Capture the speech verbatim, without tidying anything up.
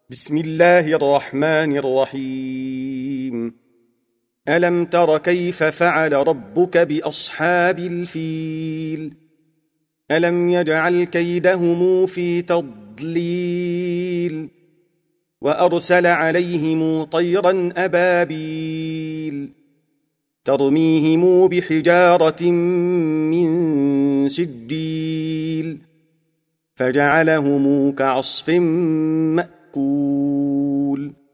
بسم الله الرحمن الرحيم. ألم تر كيف فعل ربك بأصحاب الفيل؟ ألم يجعل كيدهم في تضليل وأرسل عليهم طيرا أبابيل ترميهم بحجارة من سجيل فجعلهم كعصف مأكول